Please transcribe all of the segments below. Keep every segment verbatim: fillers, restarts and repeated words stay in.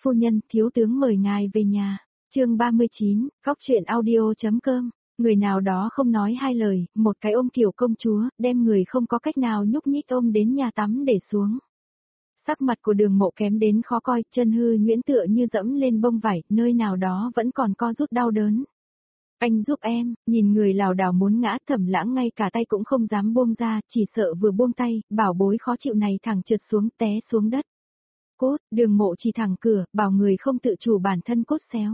Phu nhân, thiếu tướng mời ngài về nhà. Chương ba mươi chín, góc truyện audio.com. Người nào đó không nói hai lời, một cái ôm kiểu công chúa, đem người không có cách nào nhúc nhích ôm đến nhà tắm để xuống. Sắc mặt của Đường Mộ kém đến khó coi, chân hư nhuyễn tựa như dẫm lên bông vải, nơi nào đó vẫn còn co rút đau đớn. Anh giúp em, nhìn người lảo đảo muốn ngã, Thẩm Lãng ngay cả tay cũng không dám buông ra, chỉ sợ vừa buông tay, bảo bối khó chịu này thẳng trượt xuống té xuống đất. Cốt, Đường Mộ chỉ thẳng cửa, bảo người không tự chủ bản thân cốt xéo.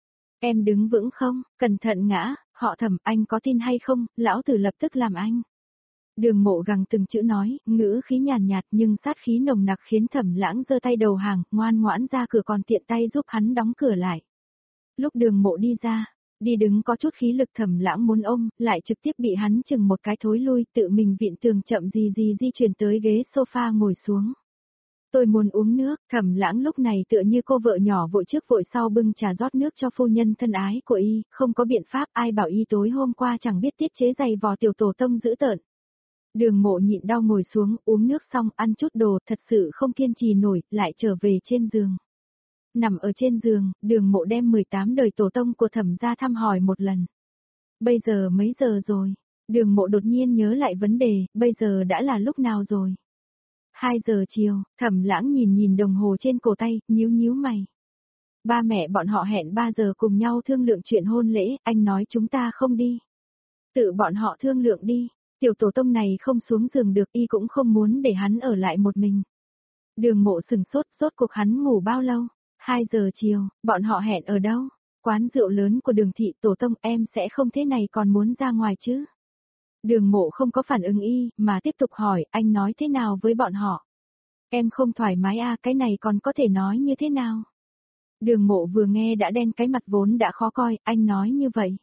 Em đứng vững không, cẩn thận ngã, họ Thẩm, anh có tin hay không, lão tử lập tức làm anh. Đường Mộ gằn từng chữ nói, ngữ khí nhàn nhạt nhưng sát khí nồng nặc khiến Thẩm Lãng giơ tay đầu hàng, ngoan ngoãn ra cửa còn tiện tay giúp hắn đóng cửa lại. Lúc Đường Mộ đi ra, đi đứng có chút khí lực, Thẩm Lãng muốn ôm, lại trực tiếp bị hắn chừng một cái thối lui, tự mình vịn tường chậm gì gì di chuyển tới ghế sofa ngồi xuống. Tôi muốn uống nước, Thẩm Lãng lúc này tựa như cô vợ nhỏ vội trước vội sau bưng trà rót nước cho phu nhân thân ái của y, không có biện pháp, ai bảo y tối hôm qua chẳng biết tiết chế giày vò tiểu tổ tông dữ tợn. Đường Mộ nhịn đau ngồi xuống, uống nước xong, ăn chút đồ, thật sự không kiên trì nổi, lại trở về trên giường. Nằm ở trên giường, Đường Mộ đem mười tám đời tổ tông của Thẩm gia thăm hỏi một lần. Bây giờ mấy giờ rồi? Đường Mộ đột nhiên nhớ lại vấn đề, bây giờ đã là lúc nào rồi? hai giờ chiều, Thẩm Lãng nhìn nhìn đồng hồ trên cổ tay, nhíu nhíu mày. Ba mẹ bọn họ hẹn ba giờ cùng nhau thương lượng chuyện hôn lễ, anh nói chúng ta không đi. Tự bọn họ thương lượng đi, tiểu tổ tông này không xuống giường được, y cũng không muốn để hắn ở lại một mình. Đường Mộ sừng sốt, rốt cuộc hắn ngủ bao lâu? hai giờ chiều, bọn họ hẹn ở đâu? Quán rượu lớn của Đường thị, tổ tông, em sẽ không thế này còn muốn ra ngoài chứ? Đường Mộ không có phản ứng y, mà tiếp tục hỏi, anh nói thế nào với bọn họ? Em không thoải mái à, cái này còn có thể nói như thế nào? Đường Mộ vừa nghe đã đen cái mặt vốn đã khó coi, anh nói như vậy.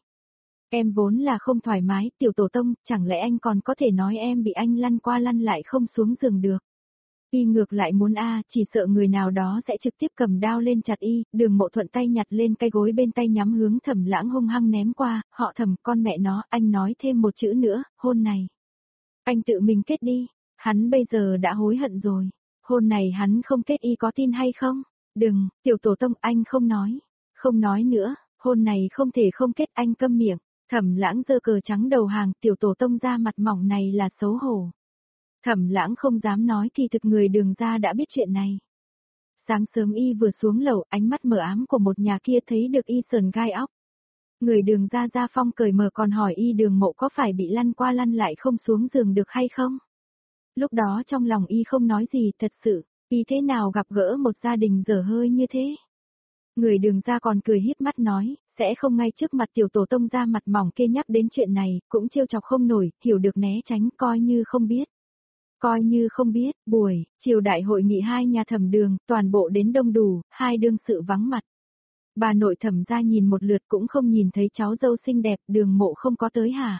Em vốn là không thoải mái, tiểu tổ tông, chẳng lẽ anh còn có thể nói em bị anh lăn qua lăn lại không xuống giường được? Y ngược lại muốn a, à, chỉ sợ người nào đó sẽ trực tiếp cầm đao lên chặt y, Đường Mộ thuận tay nhặt lên cái gối bên tay nhắm hướng Thẩm Lãng hung hăng ném qua, họ Thẩm, con mẹ nó, anh nói thêm một chữ nữa, hôn này. Anh tự mình kết đi, hắn bây giờ đã hối hận rồi, hôn này hắn không kết y có tin hay không? Đừng, tiểu tổ tông, anh không nói, không nói nữa, hôn này không thể không kết, anh câm miệng. Thẩm Lãng giơ cờ trắng đầu hàng, tiểu tổ tông ra mặt mỏng này là xấu hổ. Thẩm Lãng không dám nói thì thực người Đường gia đã biết chuyện này. Sáng sớm y vừa xuống lầu, ánh mắt mờ ám của một nhà kia thấy được y sờn gai óc. Người Đường gia Gia Phong cởi mở còn hỏi y Đường Mộ có phải bị lăn qua lăn lại không xuống giường được hay không? Lúc đó trong lòng y không nói gì, thật sự, y thế nào gặp gỡ một gia đình dở hơi như thế? Người Đường gia còn cười híp mắt nói, sẽ không ngay trước mặt tiểu tổ tông ra mặt mỏng kia nhắc đến chuyện này, cũng trêu chọc không nổi, hiểu được né tránh, coi như không biết. Coi như không biết, buổi, chiều đại hội nghị hai nhà Thẩm Đường, toàn bộ đến đông đủ, hai đương sự vắng mặt. Bà nội Thẩm gia nhìn một lượt cũng không nhìn thấy cháu dâu xinh đẹp, Đường Mộ không có tới hả?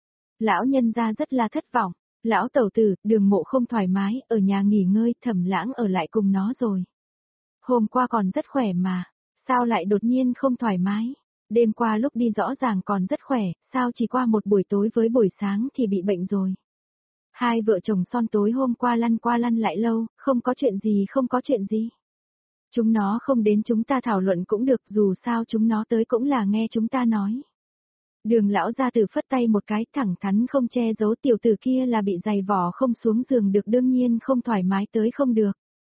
Lão nhân gia rất là thất vọng, lão tẩu tử, Đường Mộ không thoải mái, ở nhà nghỉ ngơi, Thẩm Lãng ở lại cùng nó rồi. Hôm qua còn rất khỏe mà, sao lại đột nhiên không thoải mái? Đêm qua lúc đi rõ ràng còn rất khỏe, sao chỉ qua một buổi tối với buổi sáng thì bị bệnh rồi. Hai vợ chồng son tối hôm qua lăn qua lăn lại lâu, không có chuyện gì không có chuyện gì. Chúng nó không đến chúng ta thảo luận cũng được, dù sao chúng nó tới cũng là nghe chúng ta nói. Đường lão gia tử phất tay một cái, thẳng thắn không che giấu, tiểu tử kia là bị giày vò không xuống giường được, đương nhiên không thoải mái tới không được.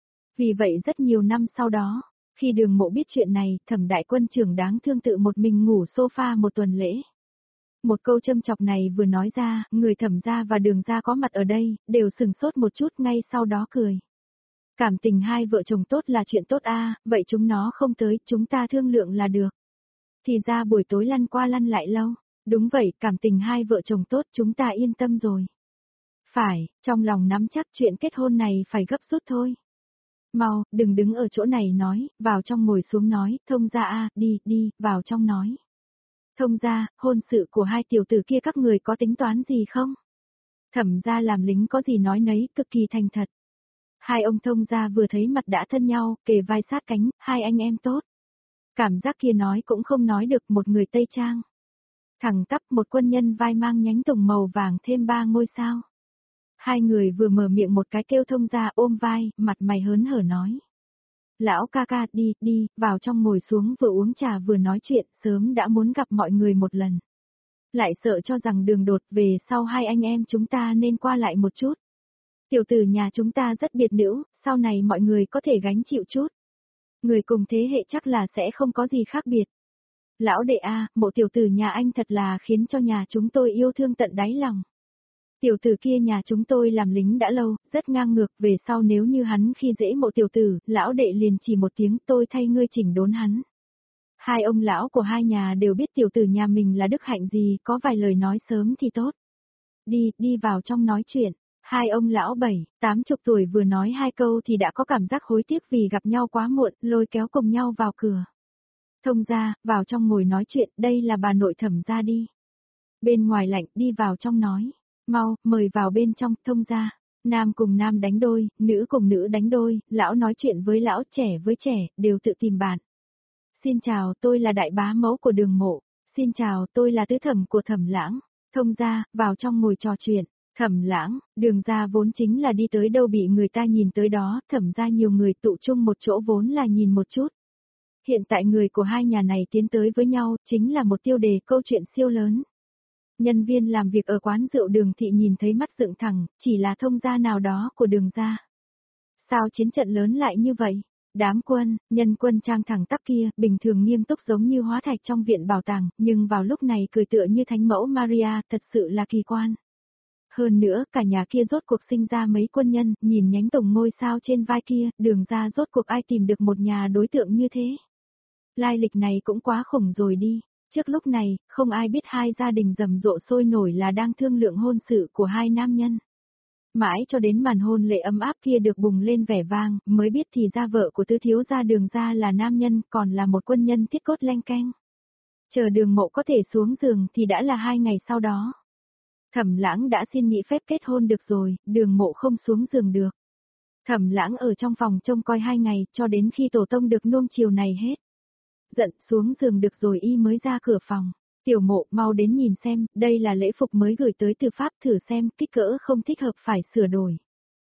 Vì vậy rất nhiều năm sau đó, khi Đường Mộ biết chuyện này, Thẩm đại quân trưởng đáng thương tự một mình ngủ sofa một tuần lễ. Một câu châm chọc này vừa nói ra, người Thẩm gia và Đường gia có mặt ở đây, đều sừng sốt một chút, ngay sau đó cười. Cảm tình hai vợ chồng tốt là chuyện tốt a, vậy chúng nó không tới, chúng ta thương lượng là được. Thì ra buổi tối lăn qua lăn lại lâu, đúng vậy, cảm tình hai vợ chồng tốt, chúng ta yên tâm rồi. Phải, trong lòng nắm chắc chuyện kết hôn này phải gấp rút thôi. Mau, đừng đứng ở chỗ này nói, vào trong ngồi xuống nói, thông gia a, đi, đi, vào trong nói. Thông gia, hôn sự của hai tiểu tử kia các người có tính toán gì không? Thẩm gia làm lính có gì nói nấy, cực kỳ thành thật. Hai ông thông gia vừa thấy mặt đã thân nhau, kề vai sát cánh, hai anh em tốt. Cảm giác kia nói cũng không nói được, một người Tây Trang. Thẳng tắp, một quân nhân vai mang nhánh tùng màu vàng thêm ba ngôi sao. Hai người vừa mở miệng một cái kêu thông gia ôm vai, mặt mày hớn hở nói. Lão ca ca đi, đi, vào trong ngồi xuống vừa uống trà vừa nói chuyện, sớm đã muốn gặp mọi người một lần. Lại sợ cho rằng đường đột về sau hai anh em chúng ta nên qua lại một chút. Tiểu tử nhà chúng ta rất biệt nữ, sau này mọi người có thể gánh chịu chút. Người cùng thế hệ chắc là sẽ không có gì khác biệt. Lão đệ a, mộ tiểu tử nhà anh thật là khiến cho nhà chúng tôi yêu thương tận đáy lòng. Tiểu tử kia nhà chúng tôi làm lính đã lâu, rất ngang ngược, về sau nếu như hắn khi dễ mộ tiểu tử, lão đệ liền chỉ một tiếng tôi thay ngươi chỉnh đốn hắn. Hai ông lão của hai nhà đều biết tiểu tử nhà mình là đức hạnh gì, có vài lời nói sớm thì tốt. Đi, đi vào trong nói chuyện. Hai ông lão bảy, tám chục tuổi vừa nói hai câu thì đã có cảm giác hối tiếc vì gặp nhau quá muộn, lôi kéo cùng nhau vào cửa. Thông gia, vào trong ngồi nói chuyện, đây là bà nội Thẩm gia đi. Bên ngoài lạnh, đi vào trong nói. Mau, mời vào bên trong, thông gia. Nam cùng nam đánh đôi, nữ cùng nữ đánh đôi, lão nói chuyện với lão, trẻ với trẻ, đều tự tìm bạn. Xin chào, tôi là đại bá mẫu của Đường Mộ. Xin chào, tôi là tứ thẩm của Thẩm Lãng. Thông gia, vào trong ngồi trò chuyện. Thẩm Lãng, Đường gia vốn chính là đi tới đâu bị người ta nhìn tới đó, Thẩm gia nhiều người tụ chung một chỗ vốn là nhìn một chút. Hiện tại người của hai nhà này tiến tới với nhau, chính là một tiêu đề câu chuyện siêu lớn. Nhân viên làm việc ở quán rượu Đường thị nhìn thấy mắt dựng thẳng, chỉ là thông gia nào đó của Đường gia. Sao chiến trận lớn lại như vậy? Đám quân, nhân quân trang thẳng tắp kia, bình thường nghiêm túc giống như hóa thạch trong viện bảo tàng, nhưng vào lúc này cười tựa như thánh mẫu Maria, thật sự là kỳ quan. Hơn nữa, cả nhà kia rốt cuộc sinh ra mấy quân nhân, nhìn nhánh tổng ngôi sao trên vai kia, Đường gia rốt cuộc ai tìm được một nhà đối tượng như thế. Lai lịch này cũng quá khủng rồi đi. Trước lúc này, không ai biết hai gia đình rầm rộ sôi nổi là đang thương lượng hôn sự của hai nam nhân. Mãi cho đến màn hôn lễ ấm áp kia được bùng lên vẻ vang, mới biết thì ra vợ của tứ thiếu gia Đường gia là nam nhân, còn là một quân nhân thiết cốt leng keng. Chờ Đường Mộ có thể xuống giường thì đã là hai ngày sau đó. Thẩm Lãng đã xin nghỉ phép kết hôn được rồi, Đường Mộ không xuống giường được. Thẩm Lãng ở trong phòng trông coi hai ngày, cho đến khi tổ tông được nuông chiều này hết. Giận xuống giường được rồi y mới ra cửa phòng. Tiểu Mộ, mau đến nhìn xem, đây là lễ phục mới gửi tới từ Pháp, thử xem, kích cỡ không thích hợp phải sửa đổi.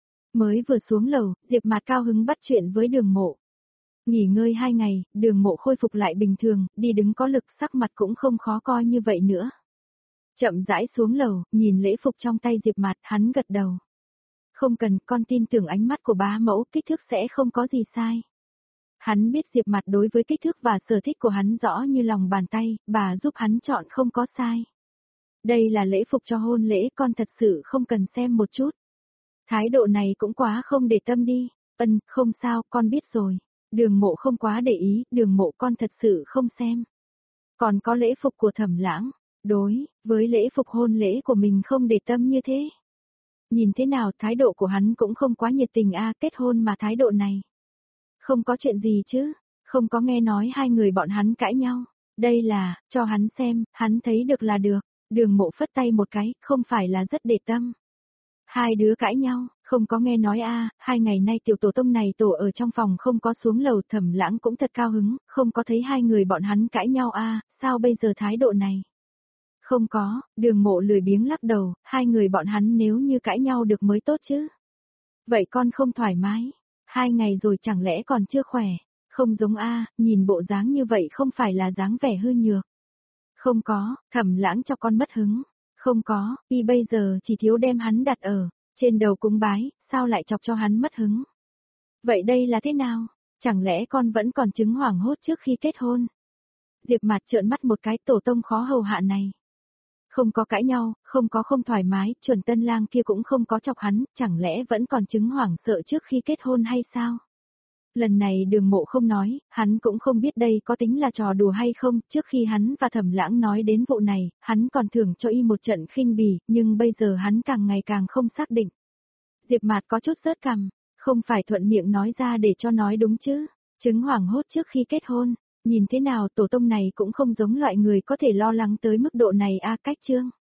Mới vừa xuống lầu, Diệp Mạt cao hứng bắt chuyện với Đường Mộ. Nghỉ ngơi hai ngày, Đường Mộ khôi phục lại bình thường, đi đứng có lực, sắc mặt cũng không khó coi như vậy nữa. Chậm rãi xuống lầu, nhìn lễ phục trong tay Diệp Mạt, hắn gật đầu. Không cần, con tin tưởng ánh mắt của bá mẫu, kích thước sẽ không có gì sai. Hắn biết Diệp Mạt đối với kích thước và sở thích của hắn rõ như lòng bàn tay, bà giúp hắn chọn không có sai. Đây là lễ phục cho hôn lễ, con thật sự không cần xem một chút. Thái độ này cũng quá không để tâm đi. Ân, không sao, con biết rồi. Đường Mộ không quá để ý, Đường Mộ con thật sự không xem. Còn có lễ phục của Thẩm Lãng, đối với lễ phục hôn lễ của mình không để tâm như thế. Nhìn thế nào thái độ của hắn cũng không quá nhiệt tình a, kết hôn mà thái độ này. Không có chuyện gì chứ, không có nghe nói hai người bọn hắn cãi nhau. Đây là, cho hắn xem, hắn thấy được là được. Đường Mộ phất tay một cái, không phải là rất để tâm. Hai đứa cãi nhau, không có nghe nói a, hai ngày nay tiểu tổ tông này tổ ở trong phòng không có xuống lầu, Thẩm Lãng cũng thật cao hứng, không có thấy hai người bọn hắn cãi nhau a, sao bây giờ thái độ này? Không có, Đường Mộ lười biếng lắc đầu, hai người bọn hắn nếu như cãi nhau được mới tốt chứ. Vậy con không thoải mái, hai ngày rồi chẳng lẽ còn chưa khỏe, không giống a, nhìn bộ dáng như vậy không phải là dáng vẻ hư nhược. Không có, Thẩm Lãng cho con mất hứng. Không có, y bây giờ chỉ thiếu đem hắn đặt ở trên đầu cúng bái, sao lại chọc cho hắn mất hứng. Vậy đây là thế nào? Chẳng lẽ con vẫn còn chứng hoảng hốt trước khi kết hôn? Diệp Mạt trợn mắt một cái, tổ tông khó hầu hạ này. Không có cãi nhau, không có không thoải mái, chuẩn tân lang kia cũng không có chọc hắn, chẳng lẽ vẫn còn chứng hoảng sợ trước khi kết hôn hay sao? Lần này Đường Mộ không nói, hắn cũng không biết đây có tính là trò đùa hay không, trước khi hắn và Thẩm Lãng nói đến vụ này, hắn còn thưởng cho y một trận khinh bỉ, nhưng bây giờ hắn càng ngày càng không xác định. Diệp Mạt có chút rớt cằm, không phải thuận miệng nói ra để cho nói đúng chứ, chứng hoảng hốt trước khi kết hôn, nhìn thế nào tổ tông này cũng không giống loại người có thể lo lắng tới mức độ này a, cách chương.